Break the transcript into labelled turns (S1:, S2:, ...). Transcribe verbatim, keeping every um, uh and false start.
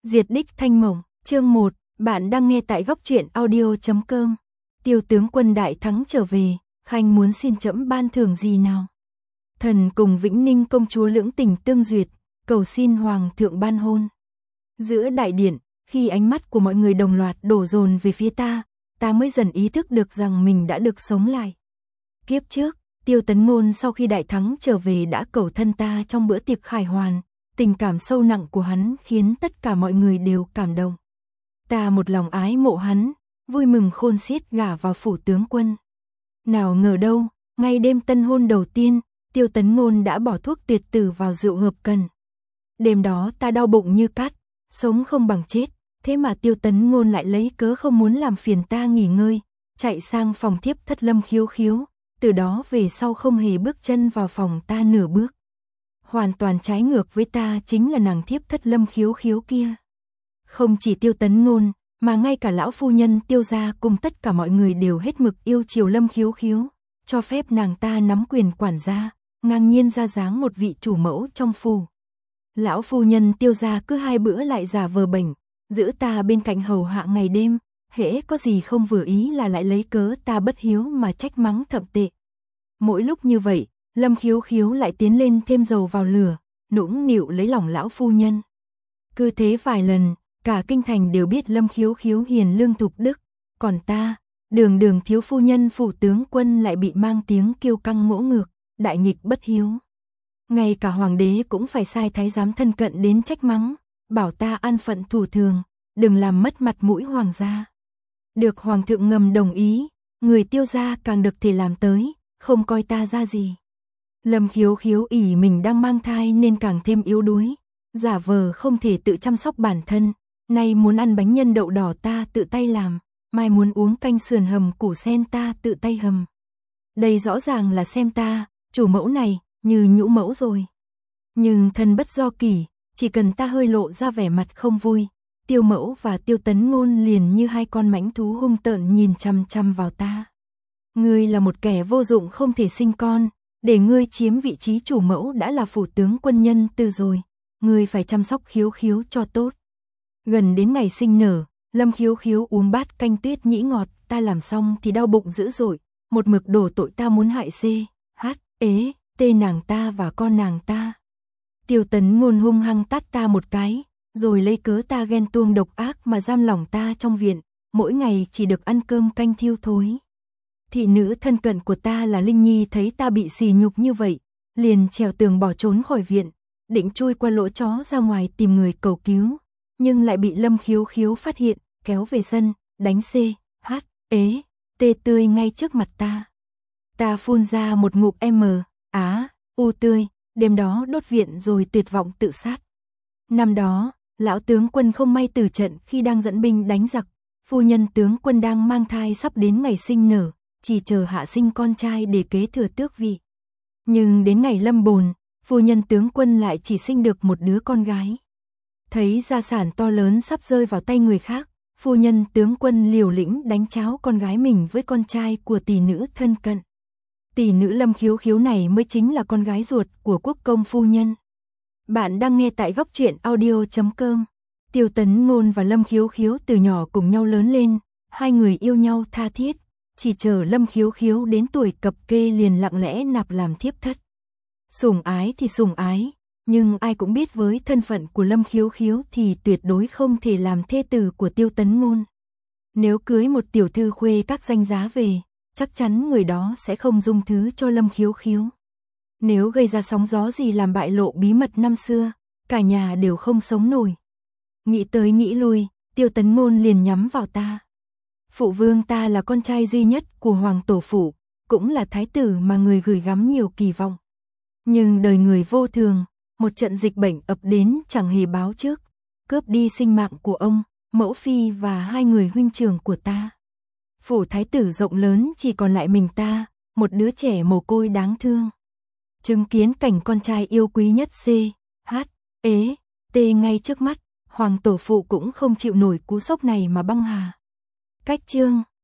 S1: Diệt đích Thanh Mộng, chương một, bạn đang nghe tại góc truyện audio chấm com. Tiêu tướng quân đại thắng trở về, khanh muốn xin trẫm ban thưởng gì nào? Thần cùng Vĩnh Ninh công chúa lưỡng tình tương duyệt, cầu xin hoàng thượng ban hôn. Giữa đại điện, khi ánh mắt của mọi người đồng loạt đổ dồn về phía ta, ta mới dần ý thức được rằng mình đã được sống lại. Kiếp trước, Tiêu Tấn Ngôn sau khi đại thắng trở về đã cầu thân ta trong bữa tiệc khải hoàn, tình cảm sâu nặng của hắn khiến tất cả mọi người đều cảm động. Ta một lòng ái mộ hắn, vui mừng khôn xiết gả vào phủ tướng quân. Nào ngờ đâu, ngay đêm tân hôn đầu tiên, Tiêu Tấn Ngôn đã bỏ thuốc tuyệt tử vào rượu hợp cần. Đêm đó ta đau bụng như cắt, sống không bằng chết, thế mà Tiêu Tấn Ngôn lại lấy cớ không muốn làm phiền ta nghỉ ngơi, chạy sang phòng thiếp thất Lâm Khiếu Khiếu, từ đó về sau không hề bước chân vào phòng ta nửa bước. Hoàn toàn trái ngược với ta chính là nàng thiếp thất Lâm Khiếu Khiếu kia. Không chỉ Tiêu Tấn Ngôn, mà ngay cả lão phu nhân Tiêu gia cùng tất cả mọi người đều hết mực yêu chiều Lâm Khiếu Khiếu, cho phép nàng ta nắm quyền quản gia, ngang nhiên ra dáng một vị chủ mẫu trong phủ. Lão phu nhân Tiêu gia cứ hai bữa lại giả vờ bệnh, giữ ta bên cạnh hầu hạ ngày đêm, hễ có gì không vừa ý là lại lấy cớ ta bất hiếu mà trách mắng thậm tệ. Mỗi lúc như vậy, Lâm Khiếu Khiếu lại tiến lên thêm dầu vào lửa, nũng nịu lấy lòng lão phu nhân. Cứ thế vài lần, cả kinh thành đều biết Lâm Khiếu Khiếu hiền lương thục đức, còn ta, đường đường thiếu phu nhân phủ tướng quân lại bị mang tiếng kiêu căng ngỗ ngược, đại nghịch bất hiếu. Ngay cả hoàng đế cũng phải sai thái giám thân cận đến trách mắng, bảo ta an phận thủ thường, đừng làm mất mặt mũi hoàng gia. Được hoàng thượng ngầm đồng ý, người Tiêu gia càng được thể làm tới, không coi ta ra gì. Lâm Khiếu Khiếu ỷ mình đang mang thai nên càng thêm yếu đuối, giả vờ không thể tự chăm sóc bản thân, nay muốn ăn bánh nhân đậu đỏ ta tự tay làm, mai muốn uống canh sườn hầm củ sen ta tự tay hầm. Đây rõ ràng là xem ta, chủ mẫu này, như nhũ mẫu rồi. Nhưng thân bất do kỷ, chỉ cần ta hơi lộ ra vẻ mặt không vui, Tiêu mẫu và Tiêu Tấn Ngôn liền như hai con mãnh thú hung tợn nhìn chăm chăm vào ta. Ngươi là một kẻ vô dụng không thể sinh con, để ngươi chiếm vị trí chủ mẫu đã là phủ tướng quân nhân từ rồi, ngươi phải chăm sóc Khiếu Khiếu cho tốt. Gần đến ngày sinh nở, Lâm Khiếu Khiếu uống bát canh tuyết nhĩ ngọt, ta làm xong thì đau bụng dữ dội, một mực đổ tội ta muốn hại C, H, ế, tê nàng ta và con nàng ta. Tiêu Tấn Ngôn hung hăng tát ta một cái, rồi lấy cớ ta ghen tuông độc ác mà giam lỏng ta trong viện, mỗi ngày chỉ được ăn cơm canh thiêu thối. Thị nữ thân cận của ta là Linh Nhi thấy ta bị sỉ nhục như vậy, liền trèo tường bỏ trốn khỏi viện, định chui qua lỗ chó ra ngoài tìm người cầu cứu, nhưng lại bị Lâm Khiếu Khiếu phát hiện, kéo về sân, đánh C, H, ế, tê tươi ngay trước mặt ta. Ta phun ra một ngụm M, á, u tươi, đêm đó đốt viện rồi tuyệt vọng tự sát. Năm đó, lão tướng quân không may tử trận khi đang dẫn binh đánh giặc, phu nhân tướng quân đang mang thai sắp đến ngày sinh nở, chỉ chờ hạ sinh con trai để kế thừa tước vị. Nhưng đến ngày lâm bồn, phu nhân tướng quân lại chỉ sinh được một đứa con gái. Thấy gia sản to lớn sắp rơi vào tay người khác, phu nhân tướng quân liều lĩnh đánh cháo con gái mình với con trai của tỷ nữ thân cận. Tỷ nữ Lâm Khiếu Khiếu này mới chính là con gái ruột của quốc công phu nhân. Bạn đang nghe tại góc truyện audio chấm com. Tiêu Tấn Ngôn và Lâm Khiếu Khiếu từ nhỏ cùng nhau lớn lên, hai người yêu nhau tha thiết, chỉ chờ Lâm Khiếu Khiếu đến tuổi cập kê liền lặng lẽ nạp làm thiếp thất. Sủng ái thì sủng ái, nhưng ai cũng biết với thân phận của Lâm Khiếu Khiếu thì tuyệt đối không thể làm thê tử của Tiêu Tấn Ngôn. Nếu cưới một tiểu thư khuê các danh giá về, chắc chắn người đó sẽ không dung thứ cho Lâm Khiếu Khiếu. Nếu gây ra sóng gió gì làm bại lộ bí mật năm xưa, cả nhà đều không sống nổi. Nghĩ tới nghĩ lui, Tiêu Tấn Ngôn liền nhắm vào ta. Phụ vương ta là con trai duy nhất của hoàng tổ phụ, cũng là thái tử mà người gửi gắm nhiều kỳ vọng. Nhưng đời người vô thường, một trận dịch bệnh ập đến chẳng hề báo trước, cướp đi sinh mạng của ông, mẫu phi và hai người huynh trưởng của ta. Phủ thái tử rộng lớn chỉ còn lại mình ta, một đứa trẻ mồ côi đáng thương. Chứng kiến cảnh con trai yêu quý nhất C, H, ế, T ngay trước mắt, hoàng tổ phụ cũng không chịu nổi cú sốc này mà băng hà. Cách chương